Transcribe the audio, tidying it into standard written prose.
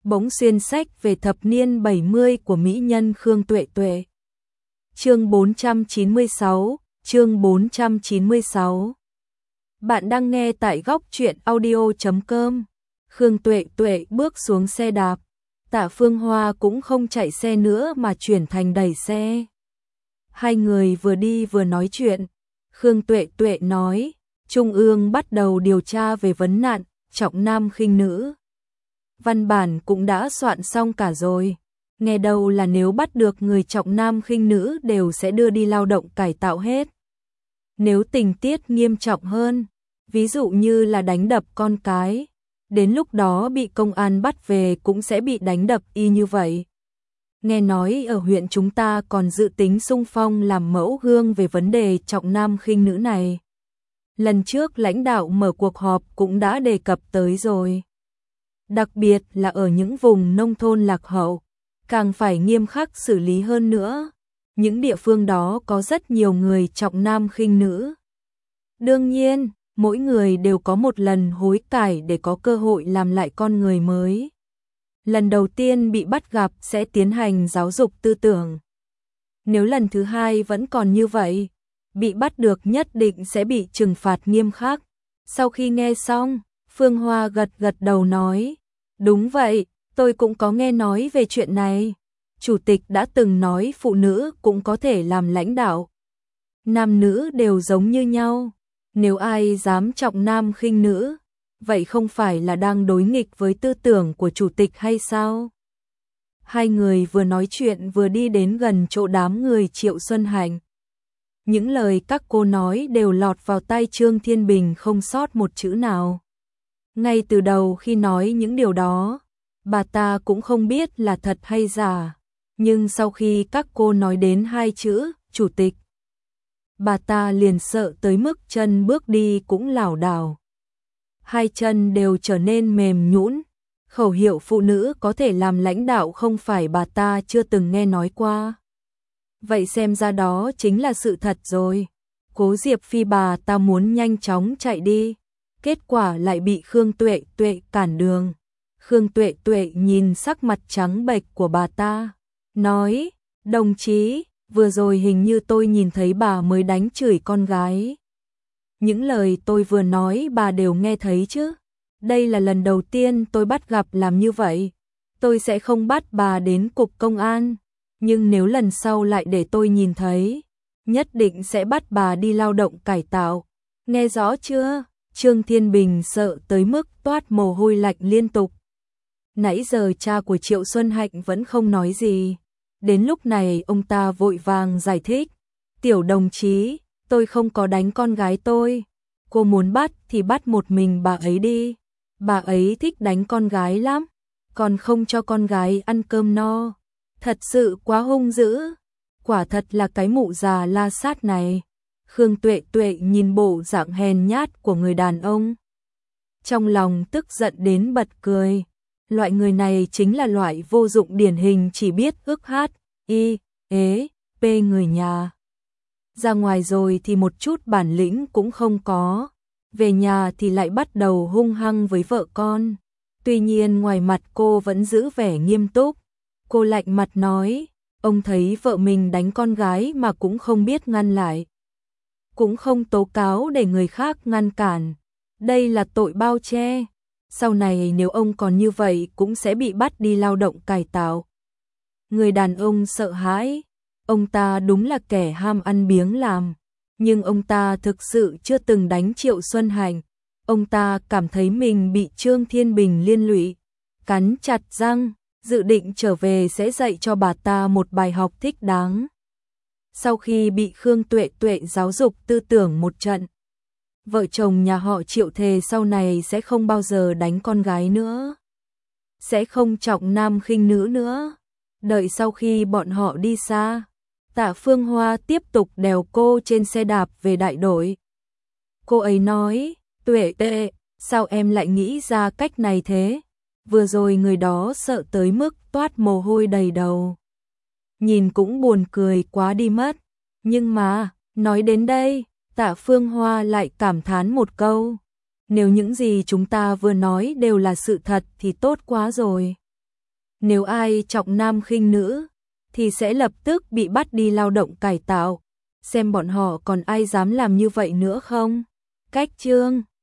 bỗng xuyên sách về thập niên 70 của mỹ nhân Khương Tuệ Tuệ. Chương 496, chương 496. Bạn đang nghe tại góc truyện audio.com. Khương Tuệ Tuệ bước xuống xe đạp, Tạ Phương Hoa cũng không chạy xe nữa mà chuyển thành đẩy xe. Hai người vừa đi vừa nói chuyện. Khương Tuệ Tuệ nói, Trung ương bắt đầu điều tra về vấn nạn trọng nam khinh nữ. Văn bản cũng đã soạn xong cả rồi. Nghe đâu là nếu bắt được người trọng nam khinh nữ đều sẽ đưa đi lao động cải tạo hết. Nếu tình tiết nghiêm trọng hơn, ví dụ như là đánh đập con cái, đến lúc đó bị công an bắt về cũng sẽ bị đánh đập y như vậy. Nghe nói ở huyện chúng ta còn dự tính xung phong làm mẫu gương về vấn đề trọng nam khinh nữ này. Lần trước lãnh đạo mở cuộc họp cũng đã đề cập tới rồi. Đặc biệt là ở những vùng nông thôn lạc hậu, càng phải nghiêm khắc xử lý hơn nữa. Những địa phương đó có rất nhiều người trọng nam khinh nữ. Đương nhiên, mỗi người đều có một lần hối cải để có cơ hội làm lại con người mới. Lần đầu tiên bị bắt gặp sẽ tiến hành giáo dục tư tưởng. Nếu lần thứ hai vẫn còn như vậy, bị bắt được nhất định sẽ bị trừng phạt nghiêm khắc. Sau khi nghe xong, Phương Hoa gật gật đầu nói, đúng vậy, tôi cũng có nghe nói về chuyện này. Chủ tịch đã từng nói phụ nữ cũng có thể làm lãnh đạo. Nam nữ đều giống như nhau. Nếu ai dám trọng nam khinh nữ, vậy không phải là đang đối nghịch với tư tưởng của chủ tịch hay sao? Hai người vừa nói chuyện vừa đi đến gần chỗ đám người Triệu Xuân Hạnh. Những lời các cô nói đều lọt vào tai Trương Thiên Bình không sót một chữ nào. Ngay từ đầu khi nói những điều đó, bà ta cũng không biết là thật hay giả. Nhưng sau khi các cô nói đến hai chữ, chủ tịch, bà ta liền sợ tới mức chân bước đi cũng lảo đảo. Hai chân đều trở nên mềm nhũn. Khẩu hiệu phụ nữ có thể làm lãnh đạo không phải bà ta chưa từng nghe nói qua. Vậy xem ra đó chính là sự thật rồi. Cố Diệp Phi bà ta muốn nhanh chóng chạy đi, kết quả lại bị Khương Tuệ Tuệ cản đường. Khương Tuệ Tuệ nhìn sắc mặt trắng bệch của bà ta, nói, đồng chí, vừa rồi hình như tôi nhìn thấy bà mới đánh chửi con gái. Những lời tôi vừa nói bà đều nghe thấy chứ. Đây là lần đầu tiên tôi bắt gặp làm như vậy. Tôi sẽ không bắt bà đến cục công an. Nhưng nếu lần sau lại để tôi nhìn thấy, nhất định sẽ bắt bà đi lao động cải tạo. Nghe rõ chưa? Trương Thiên Bình sợ tới mức toát mồ hôi lạnh liên tục. Nãy giờ cha của Triệu Xuân Hạnh vẫn không nói gì. Đến lúc này ông ta vội vàng giải thích. Tiểu đồng chí, tôi không có đánh con gái tôi. Cô muốn bắt thì bắt một mình bà ấy đi. Bà ấy thích đánh con gái lắm. Còn không cho con gái ăn cơm no. Thật sự quá hung dữ. Quả thật là cái mụ già la sát này. Khương Tuệ Tuệ nhìn bộ dạng hèn nhát của người đàn ông, trong lòng tức giận đến bật cười. Loại người này chính là loại vô dụng điển hình, chỉ biết ức hát, y, ế, pê người nhà. Ra ngoài rồi thì một chút bản lĩnh cũng không có. Về nhà thì lại bắt đầu hung hăng với vợ con. Tuy nhiên ngoài mặt cô vẫn giữ vẻ nghiêm túc. Cô lạnh mặt nói, ông thấy vợ mình đánh con gái mà cũng không biết ngăn lại. Cũng không tố cáo để người khác ngăn cản. Đây là tội bao che. Sau này nếu ông còn như vậy cũng sẽ bị bắt đi lao động cải tạo. Người đàn ông sợ hãi. Ông ta đúng là kẻ ham ăn biếng làm. Nhưng ông ta thực sự chưa từng đánh Triệu Xuân Hạnh. Ông ta cảm thấy mình bị Trương Thiên Bình liên lụy. Cắn chặt răng, dự định trở về sẽ dạy cho bà ta một bài học thích đáng. Sau khi bị Khương Tuệ Tuệ giáo dục tư tưởng một trận, vợ chồng nhà họ Triệu thề sau này sẽ không bao giờ đánh con gái nữa. Sẽ không trọng nam khinh nữ nữa. Đợi sau khi bọn họ đi xa, Tạ Phương Hoa tiếp tục đèo cô trên xe đạp về đại đội. Cô ấy nói, Tuệ Tuệ, sao em lại nghĩ ra cách này thế? Vừa rồi người đó sợ tới mức toát mồ hôi đầy đầu. Nhìn cũng buồn cười quá đi mất. Nhưng mà, nói đến đây, Tạ Phương Hoa lại cảm thán một câu. Nếu những gì chúng ta vừa nói đều là sự thật thì tốt quá rồi. nếu ai trọng nam khinh nữ thì sẽ lập tức bị bắt đi lao động cải tạo, xem bọn họ còn ai dám làm như vậy nữa không. Cách chương